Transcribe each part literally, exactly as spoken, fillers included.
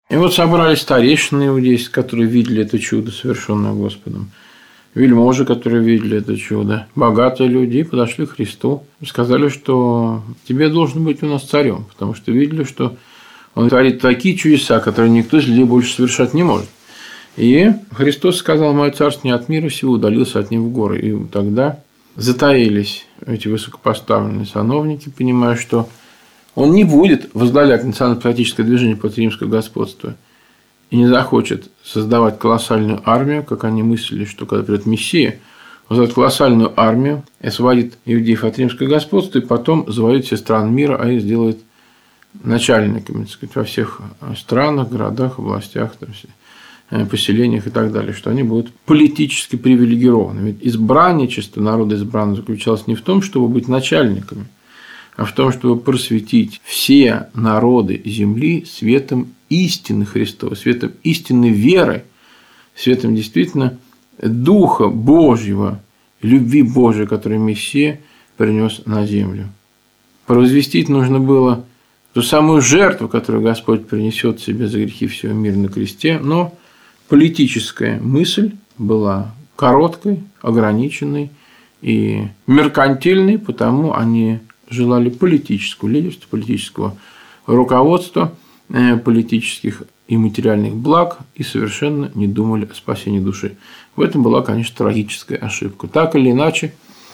И вот собрались старейшины иудейские, которые видели это чудо, совершенное Господом. Вельможи, которые видели это чудо. Богатые люди подошли к Христу и сказали, что тебе должен быть у нас царем, потому что видели, что он творит такие чудеса, которые никто из людей больше совершать не может. И Христос сказал: мое царство не от мира сего, удалился от них в горы. И тогда затаились эти высокопоставленные сановники, понимая, что он не будет возглавлять национально-патриотическое движение против римского господства и не захочет создавать колоссальную армию, как они мыслили, что когда придет Мессия, он создает колоссальную армию, освободит иудеев от римского господства и потом завоюет все страны мира, а их сделает начальниками, так сказать, во всех странах, городах, областях, там, поселениях и так далее, что они будут политически привилегированы. Ведь избранничество народа избранного заключалось не в том, чтобы быть начальниками, а в том, чтобы просветить все народы земли светом истины Христова, светом истинной веры, светом действительно Духа Божьего, любви Божией, которую Мессия принес на землю. Провозвестить нужно было ту самую жертву, которую Господь принесет себе за грехи всего мира на кресте, но политическая мысль была короткой, ограниченной и меркантильной, потому они желали политического лидерства, политического руководства, политических и материальных благ и совершенно не думали о спасении души. В этом была, конечно, трагическая ошибка. Так или иначе,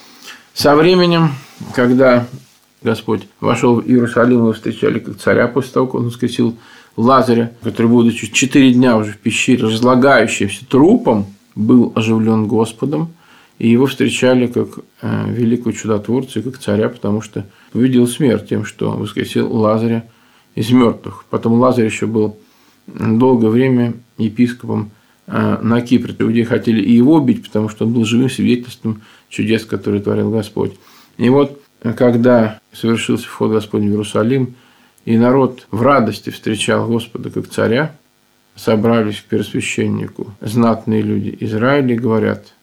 со временем, когда Господь вошел в Иерусалим, его встречали как царя после того, как он воскресил Лазаря, который, будучи четыре дня уже в пещере, разлагающимся трупом, был оживлен Господом, и его встречали как великого чудотворца и как царя, потому что увидел смерть тем, что воскресил Лазаря из мертвых. Потом Лазарь еще был долгое время епископом на Кипре. Иудеи хотели и его убить, потому что он был живым свидетельством чудес, которые творил Господь. И вот, когда совершился вход Господень в Иерусалим, и народ в радости встречал Господа как царя, собрались к первосвященнику знатные люди Израиля и говорят: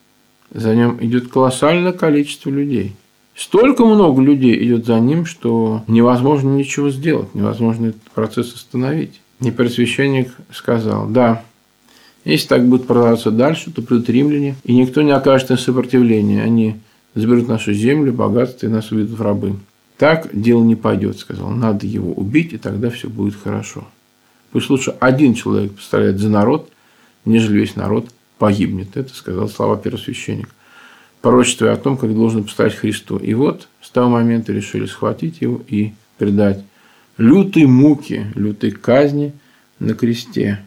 за ним идет колоссальное количество людей. Столько много людей идет за ним, что невозможно ничего сделать, невозможно этот процесс остановить. И первосвященник сказал: да, если так будет продолжаться дальше, то придут римляне, и никто не окажет им сопротивления. Они заберут нашу землю, богатство и нас уведут в рабы. Так дело не пойдет, сказал. Надо его убить, и тогда все будет хорошо. Пусть лучше один человек пострадает за народ, нежели весь народ погибнет. Это сказал слова первосвященника, пророчествуя о том, как должен пострадать Христу. И вот с того момента решили схватить его и предать лютой муки, лютой казни на кресте.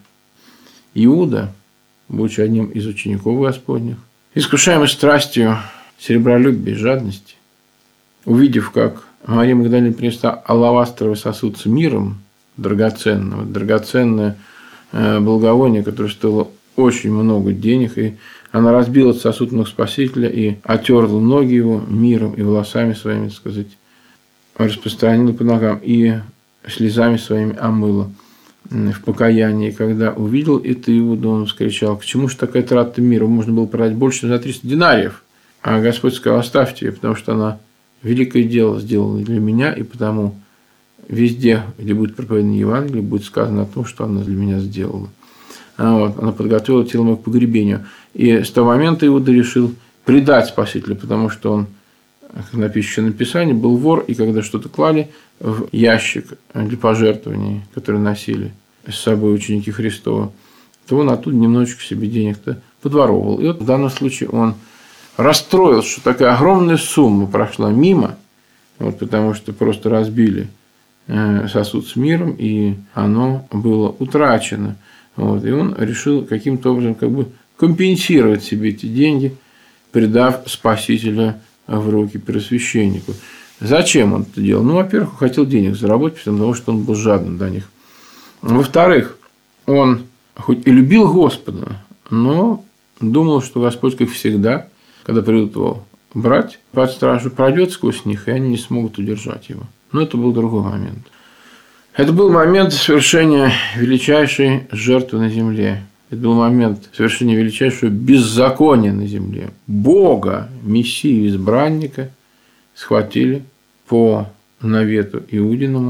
Иуда, будучи одним из учеников Господних, искушаемый страстью серебролюбия и жадности, увидев, как Мария Магдалина принесла алавастровый сосуд с миром драгоценного, драгоценное благовоние, которое стоило очень много денег, и она разбила этот сосуд ног Спасителя и отерла ноги его миром и волосами своими, так сказать, распространила по ногам и слезами своими омыла в покаянии. И когда увидел это Иуда, он вскричал: к чему же такая трата мира? Можно было продать больше, чем за триста динариев. А Господь сказал: оставьте ее, потому что она великое дело сделала для меня, и потому везде, где будет проповедано Евангелие, будет сказано о том, что она для меня сделала. Вот, она подготовила тело мое к погребению. И с того момента Иуда решил предать Спасителя, потому что он, как написано в Писании, был вор, и когда что-то клали в ящик для пожертвований, которые носили с собой ученики Христова, то он оттуда немножечко себе денег-то подворовывал. И вот в данном случае он расстроился, что такая огромная сумма прошла мимо, вот, потому что просто разбили сосуд с миром, и оно было утрачено. Вот, и он решил каким-то образом как бы компенсировать себе эти деньги, предав Спасителя в руки первосвященнику. Зачем он это делал? Ну, во-первых, он хотел денег заработать, потому что он был жадным до них. Во-вторых, он хоть и любил Господа, но думал, что Господь, как всегда, когда придут его брать под стражу, пройдет сквозь них, и они не смогут удержать его. Но это был другой момент. Это был момент совершения величайшей жертвы на земле. Это был момент совершения величайшего беззакония на земле. Бога, Мессию, избранника схватили по навету Иудиному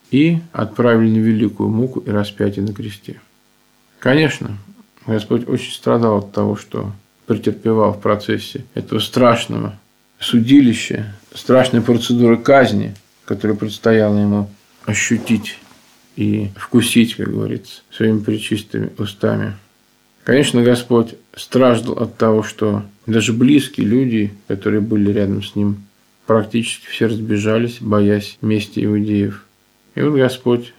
и отправили на великую муку и распятие на кресте. Конечно, Господь очень страдал от того, что претерпевал в процессе этого страшного судилища, страшной процедуры казни, которую предстояло ему ощутить и вкусить, как говорится, своими пречистыми устами. Конечно, Господь страждал от того, что даже близкие люди, которые были рядом с ним, практически все разбежались, боясь мести иудеев. И вот Господь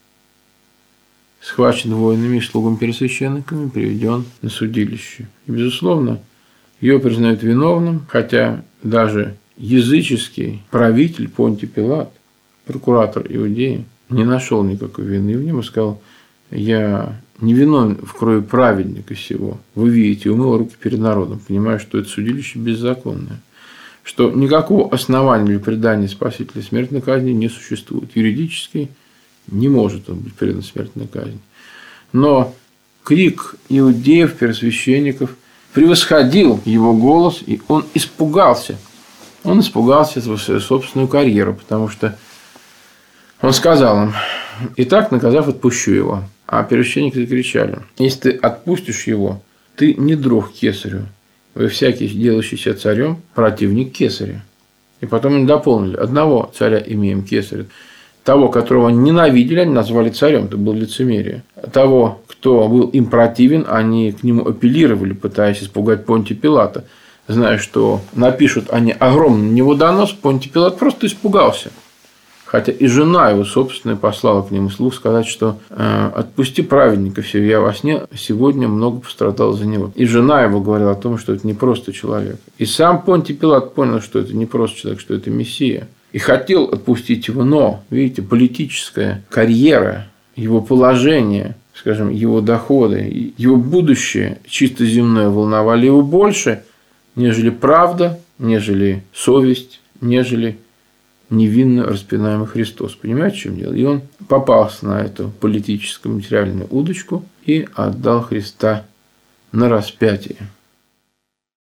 схвачен воинами и слугами-первосвященниками, приведен на судилище. И, безусловно, его признают виновным, хотя даже языческий правитель Понтий Пилат, прокуратор Иудеи, не нашел никакой вины в нем и сказал: я не виновен в крови праведника сего. Вы видите, умыл руки перед народом, понимая, что это судилище беззаконное, что никакого основания для предания Спасителя смертной казни не существует. Юридически не может он быть предан смертной казни. Но крик иудеев, первосвященников превосходил его голос, и он испугался. Он испугался за свою собственную карьеру, потому что он сказал им: итак, наказав, отпущу его. А первосвященники закричали: если ты отпустишь его, ты не друг кесарю, вы всякий, делающийся царем, противник кесаря. И потом они дополнили: одного царя имеем кесаря. Того, которого ненавидели, они назвали царем, это было лицемерие. Того, кто был им противен, они к нему апеллировали, пытаясь испугать Понтия Пилата, зная, что напишут они огромный на него донос. Понтий Пилат просто испугался. Хотя и жена его собственная послала к нему слух сказать, что э, отпусти праведника всего, я во сне сегодня много пострадал за него. И жена его говорила о том, что это не просто человек. И сам Понтий Пилат понял, что это не просто человек, что это Мессия. И хотел отпустить его, но, видите, политическая карьера, его положение, скажем, его доходы, его будущее чисто земное волновали его больше, нежели правда, нежели совесть, нежели невинно распинаемый Христос. Понимаете, в чем дело? И он попался на эту политическую материальную удочку и отдал Христа на распятие.